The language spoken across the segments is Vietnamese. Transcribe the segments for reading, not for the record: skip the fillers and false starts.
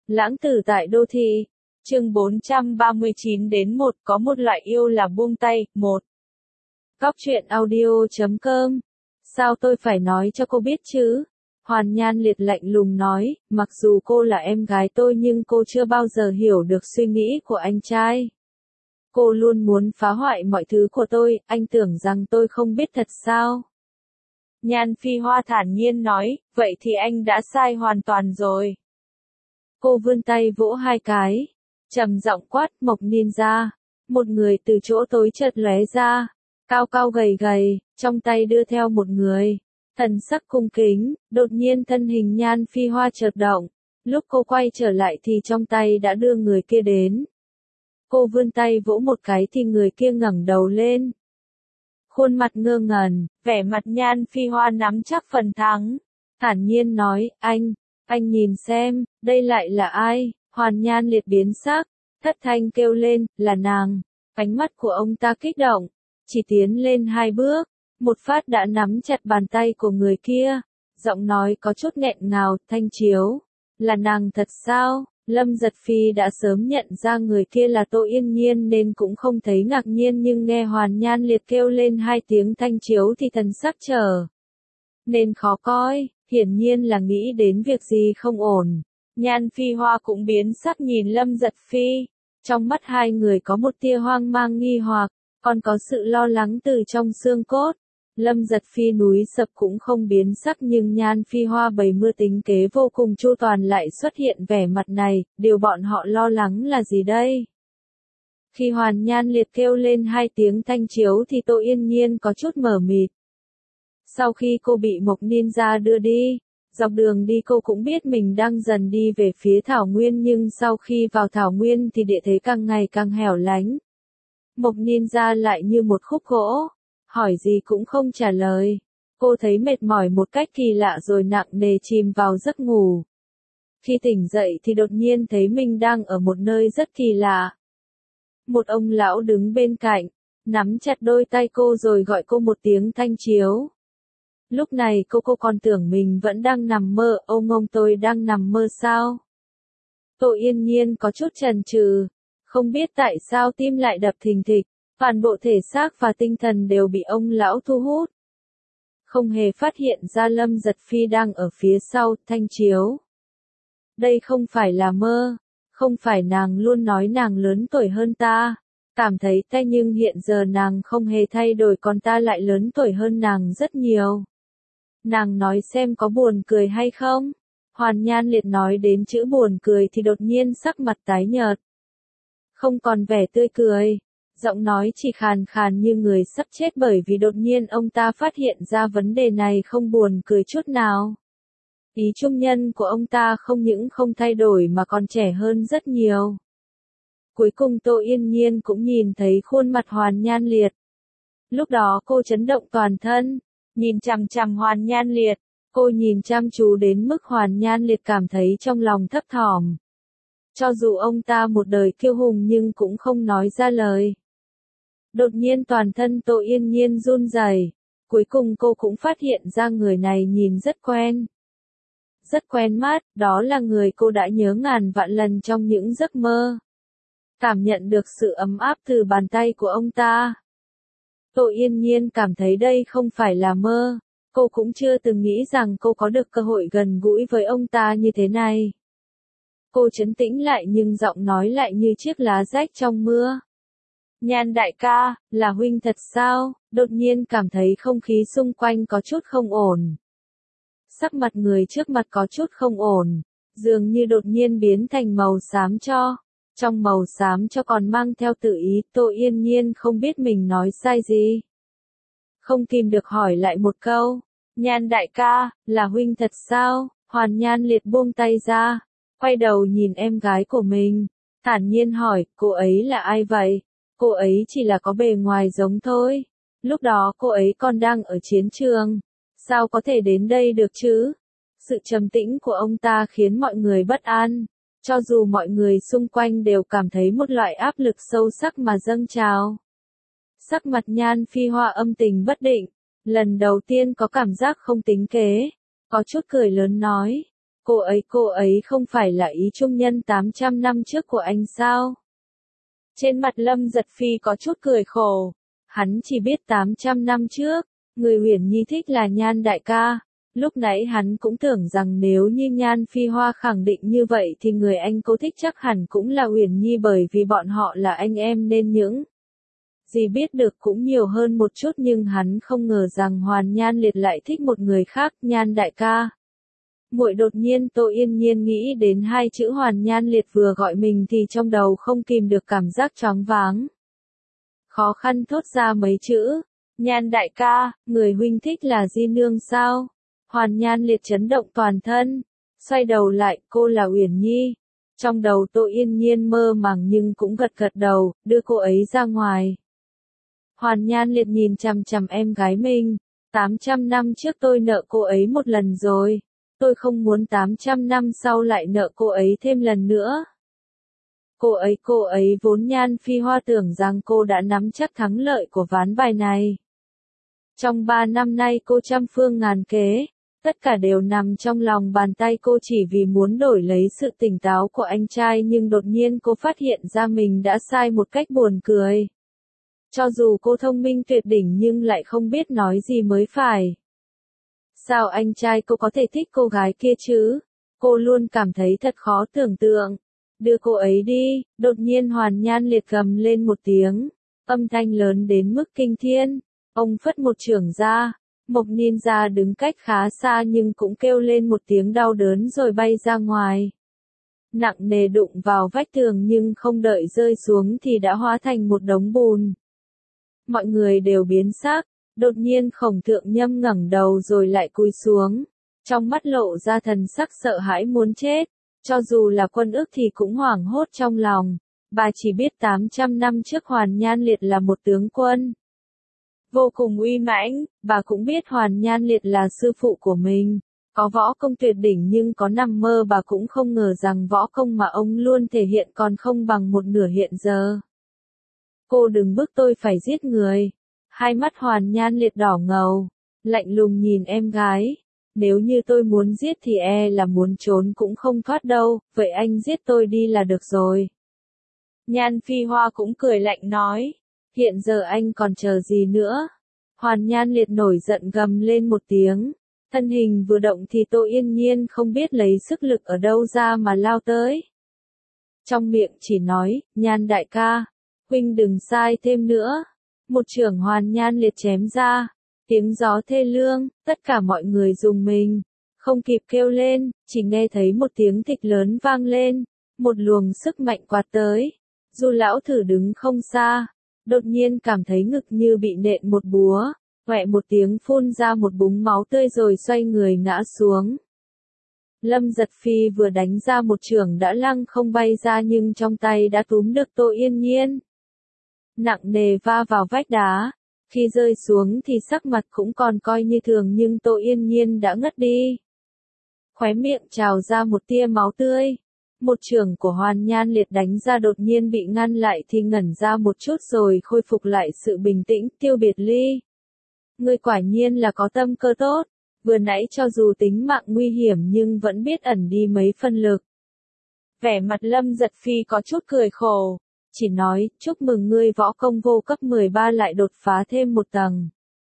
Lãng tử tại đô thị. Chương 439 đến 1 có một loại yêu là buông tay. 1. Góc truyện audio.com. Sao tôi phải nói cho cô biết chứ? Hoàn Nhan Liệt lạnh lùng nói, mặc dù cô là em gái tôi nhưng cô chưa bao giờ hiểu được suy nghĩ của anh trai. Cô luôn muốn phá hoại mọi thứ của tôi, anh tưởng rằng tôi không biết thật sao? Nhan Phi Hoa thản nhiên nói, vậy thì anh đã sai hoàn toàn rồi. Cô vươn tay vỗ hai cái, trầm giọng quát, Mộc Ninja. Một người từ chỗ tối chợt lóe ra, cao cao gầy gầy, trong tay đưa theo một người, thần sắc cung kính. Đột nhiên thân hình Nhan Phi Hoa chợt động, lúc cô quay trở lại thì trong tay đã đưa người kia đến. Cô vươn tay vỗ một cái thì người kia ngẩng đầu lên. Khuôn mặt ngơ ngẩn, vẻ mặt Nhan Phi Hoa nắm chắc phần thắng, thản nhiên nói, anh nhìn xem, đây lại là ai? Hoàn Nhan Liệt biến sắc, thất thanh kêu lên, là nàng. Ánh mắt của ông ta kích động, chỉ tiến lên hai bước, một phát đã nắm chặt bàn tay của người kia, giọng nói có chút nghẹn ngào, Thanh Chiếu, là nàng thật sao? Lâm Giật Phi đã sớm nhận ra người kia là Tô Yên Nhiên nên cũng không thấy ngạc nhiên, nhưng nghe Hoàn Nhan Liệt kêu lên hai tiếng Thanh Chiếu thì thần sắc trở nên khó coi, hiển nhiên là nghĩ đến việc gì không ổn. Nhan Phi Hoa cũng biến sắc nhìn Lâm Giật Phi, trong mắt hai người có một tia hoang mang nghi hoặc, còn có sự lo lắng từ trong xương cốt. Lâm Giật Phi núi sập cũng không biến sắc, nhưng Nhan Phi Hoa bày mưu tính kế vô cùng chu toàn lại xuất hiện vẻ mặt này, điều bọn họ lo lắng là gì đây? Khi Hoàn Nhan Liệt kêu lên hai tiếng Thanh Chiếu thì Tô Yên Nhiên có chút mờ mịt. Sau khi cô bị Mộc Ninja đưa đi, dọc đường đi cô cũng biết mình đang dần đi về phía Thảo Nguyên, nhưng sau khi vào Thảo Nguyên thì địa thế càng ngày càng hẻo lánh. Mộc Ninja lại như một khúc gỗ, hỏi gì cũng không trả lời. Cô thấy mệt mỏi một cách kỳ lạ rồi nặng nề chìm vào giấc ngủ. Khi tỉnh dậy thì đột nhiên thấy mình đang ở một nơi rất kỳ lạ. Một ông lão đứng bên cạnh, nắm chặt đôi tay cô rồi gọi cô một tiếng Thanh Chiếu. Lúc này cô còn tưởng mình vẫn đang nằm mơ, ông tôi đang nằm mơ sao? Tô Yên Nhiên có chút chần chừ, không biết tại sao tim lại đập thình thịch, toàn bộ thể xác và tinh thần đều bị ông lão thu hút. Không hề phát hiện ra Lâm Giật Phi đang ở phía sau, Thanh Chiếu. Đây không phải là mơ, không phải nàng luôn nói nàng lớn tuổi hơn ta. Cảm thấy tay nhưng hiện giờ nàng không hề thay đổi, còn ta lại lớn tuổi hơn nàng rất nhiều. Nàng nói xem có buồn cười hay không? Hoàn Nhan Liệt nói đến chữ buồn cười thì đột nhiên sắc mặt tái nhợt. Không còn vẻ tươi cười, giọng nói chỉ khàn khàn như người sắp chết, bởi vì đột nhiên ông ta phát hiện ra vấn đề này không buồn cười chút nào. Ý trung nhân của ông ta không những không thay đổi mà còn trẻ hơn rất nhiều. Cuối cùng Tô Yên Nhiên cũng nhìn thấy khuôn mặt Hoàn Nhan Liệt. Lúc đó cô chấn động toàn thân, nhìn chằm chằm Hoàn Nhan Liệt, cô nhìn chăm chú đến mức Hoàn Nhan Liệt cảm thấy trong lòng thấp thỏm. Cho dù ông ta một đời kiêu hùng nhưng cũng không nói ra lời. Đột nhiên toàn thân Tô Yên Nhiên run rẩy, cuối cùng cô cũng phát hiện ra người này nhìn rất quen. Rất quen mắt, đó là người cô đã nhớ ngàn vạn lần trong những giấc mơ. Cảm nhận được sự ấm áp từ bàn tay của ông ta. Tô Yên Nhiên cảm thấy đây không phải là mơ, cô cũng chưa từng nghĩ rằng cô có được cơ hội gần gũi với ông ta như thế này. Cô trấn tĩnh lại nhưng giọng nói lại như chiếc lá rách trong mưa. Nhan đại ca, là huynh thật sao? Đột nhiên cảm thấy không khí xung quanh có chút không ổn. Sắc mặt người trước mặt có chút không ổn, dường như đột nhiên biến thành màu xám cho. Trong màu xám cho còn mang theo tự ý, Tô Yên Nhiên không biết mình nói sai gì. Không kìm được hỏi lại một câu, Nhan đại ca, là huynh thật sao? Hoàn Nhan Liệt buông tay ra, quay đầu nhìn em gái của mình, thản nhiên hỏi, cô ấy là ai vậy? Cô ấy chỉ là có bề ngoài giống thôi. Lúc đó cô ấy còn đang ở chiến trường, sao có thể đến đây được chứ? Sự trầm tĩnh của ông ta khiến mọi người bất an. Cho dù mọi người xung quanh đều cảm thấy một loại áp lực sâu sắc mà dâng trào. Sắc mặt Nhan Phi Hoa âm tình bất định, lần đầu tiên có cảm giác không tính kế, có chút cười lớn nói, Cô ấy không phải là ý trung nhân 800 năm trước của anh sao? Trên mặt Lâm Giật Phi có chút cười khổ. Hắn chỉ biết 800 năm trước, người Uyển Nhi thích là Nhan đại ca. Lúc nãy hắn cũng tưởng rằng nếu như Nhan Phi Hoa khẳng định như vậy thì người anh cô thích chắc hẳn cũng là Uyển Nhi, bởi vì bọn họ là anh em nên những gì biết được cũng nhiều hơn một chút, nhưng hắn không ngờ rằng Hoàn Nhan Liệt lại thích một người khác. Nhan đại ca. Muội đột nhiên Tô Yên Nhiên nghĩ đến hai chữ Hoàn Nhan Liệt vừa gọi mình thì trong đầu không kìm được cảm giác choáng váng. Khó khăn thốt ra mấy chữ. Nhan đại ca, người huynh thích là Di Nương sao? Hoàn Nhan Liệt chấn động toàn thân. Xoay đầu lại, cô là Uyển Nhi. Trong đầu Tô Yên Nhiên mơ màng nhưng cũng gật gật đầu, đưa cô ấy ra ngoài. Hoàn Nhan Liệt nhìn chằm chằm em gái mình. 800 năm trước tôi nợ cô ấy một lần rồi. Tôi không muốn 800 năm sau lại nợ cô ấy thêm lần nữa. Cô ấy vốn Nhan Phi Hoa tưởng rằng cô đã nắm chắc thắng lợi của ván bài này. Trong 3 năm nay cô trăm phương ngàn kế, tất cả đều nằm trong lòng bàn tay cô chỉ vì muốn đổi lấy sự tỉnh táo của anh trai, nhưng đột nhiên cô phát hiện ra mình đã sai một cách buồn cười. Cho dù cô thông minh tuyệt đỉnh nhưng lại không biết nói gì mới phải. Sao anh trai cô có thể thích cô gái kia chứ? Cô luôn cảm thấy thật khó tưởng tượng. Đưa cô ấy đi. Đột nhiên Hoàn Nhan Liệt gầm lên một tiếng. Âm thanh lớn đến mức kinh thiên. Ông phất một chưởng ra. Mộc Ninja đứng cách khá xa nhưng cũng kêu lên một tiếng đau đớn rồi bay ra ngoài. Nặng nề đụng vào vách tường nhưng không đợi rơi xuống thì đã hóa thành một đống bùn. Mọi người đều biến sắc. Đột nhiên Khổng Thượng Nhâm ngẩng đầu rồi lại cúi xuống. Trong mắt lộ ra thần sắc sợ hãi muốn chết. Cho dù là Quân Ức thì cũng hoảng hốt trong lòng. Bà chỉ biết 800 năm trước Hoàn Nhan Liệt là một tướng quân vô cùng uy mãnh. Bà cũng biết Hoàn Nhan Liệt là sư phụ của mình. Có võ công tuyệt đỉnh, nhưng có nằm mơ bà cũng không ngờ rằng võ công mà ông luôn thể hiện còn không bằng một nửa hiện giờ. Cô đừng bức tôi phải giết người. Hai mắt Hoàn Nhan Liệt đỏ ngầu, lạnh lùng nhìn em gái. Nếu như tôi muốn giết thì là muốn trốn cũng không thoát đâu, vậy anh giết tôi đi là được rồi. Nhan Phi Hoa cũng cười lạnh nói, hiện giờ anh còn chờ gì nữa? Hoàn Nhan Liệt nổi giận gầm lên một tiếng, thân hình vừa động thì Tô Yên Nhiên không biết lấy sức lực ở đâu ra mà lao tới. Trong miệng chỉ nói, Nhan đại ca, huynh đừng sai thêm nữa. Một chưởng Hoàn Nhan Liệt chém ra, tiếng gió thê lương, tất cả mọi người rùng mình, không kịp kêu lên, chỉ nghe thấy một tiếng thịch lớn vang lên, một luồng sức mạnh quạt tới. Du lão thử đứng không xa, đột nhiên cảm thấy ngực như bị nện một búa, quẹ một tiếng phun ra một búng máu tươi rồi xoay người ngã xuống. Lâm Giật Phi vừa đánh ra một chưởng đã lăng không bay ra nhưng trong tay đã túm được Tô Yên Nhiên. Nặng nề va vào vách đá, khi rơi xuống thì sắc mặt cũng còn coi như thường nhưng Tô Yên Nhiên đã ngất đi. Khóe miệng trào ra một tia máu tươi. Một chưởng của Hoàn Nhan Liệt đánh ra đột nhiên bị ngăn lại thì ngẩn ra một chút rồi khôi phục lại sự bình tĩnh. Tiêu Biệt Ly, ngươi quả nhiên là có tâm cơ tốt, vừa nãy cho dù tính mạng nguy hiểm nhưng vẫn biết ẩn đi mấy phân lực. Vẻ mặt Lâm Giật Phi có chút cười khổ, chỉ nói, chúc mừng ngươi võ công vô cấp 13 lại đột phá thêm một tầng.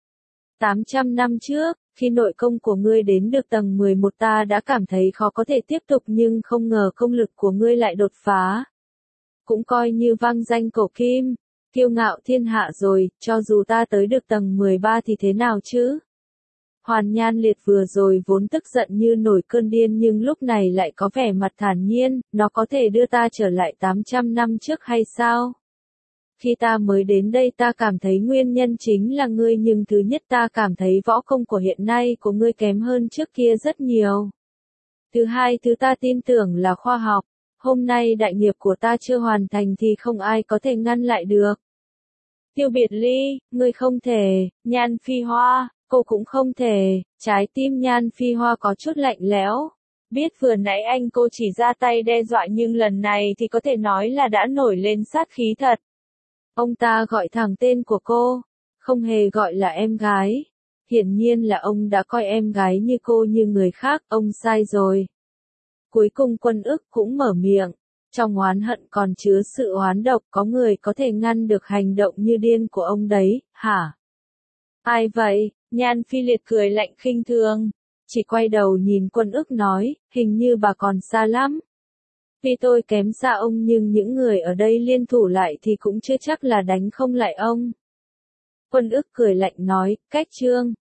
800 năm trước, khi nội công của ngươi đến được tầng 11 ta đã cảm thấy khó có thể tiếp tục nhưng không ngờ công lực của ngươi lại đột phá. Cũng coi như vang danh cổ kim, kiêu ngạo thiên hạ rồi, cho dù ta tới được tầng 13 thì thế nào chứ? Hoàn Nhan Liệt vừa rồi vốn tức giận như nổi cơn điên nhưng lúc này lại có vẻ mặt thản nhiên, nó có thể đưa ta trở lại 800 năm trước hay sao? Khi ta mới đến đây ta cảm thấy nguyên nhân chính là ngươi, nhưng thứ nhất ta cảm thấy võ công của hiện nay của ngươi kém hơn trước kia rất nhiều. Thứ hai, thứ ta tin tưởng là khoa học. Hôm nay đại nghiệp của ta chưa hoàn thành thì không ai có thể ngăn lại được. Tiêu Biệt Ly, ngươi không thể. Nhan Phi Hoa, cô cũng không thể. Trái tim Nhan Phi Hoa có chút lạnh lẽo. Biết vừa nãy anh cô chỉ ra tay đe dọa nhưng lần này thì có thể nói là đã nổi lên sát khí thật. Ông ta gọi thẳng tên của cô, không hề gọi là em gái. Hiển nhiên là ông đã coi em gái như cô như người khác, ông sai rồi. Cuối cùng Quân Ức cũng mở miệng. Trong oán hận còn chứa sự oán độc, có người có thể ngăn được hành động như điên của ông đấy, hả? Ai vậy? Nhan Phi Liệt cười lạnh khinh thường. Chỉ quay đầu nhìn Quân Ức nói, hình như bà còn xa lắm. Tuy tôi kém xa ông nhưng những người ở đây liên thủ lại thì cũng chưa chắc là đánh không lại ông. Quân Ức cười lạnh nói, cách Trương.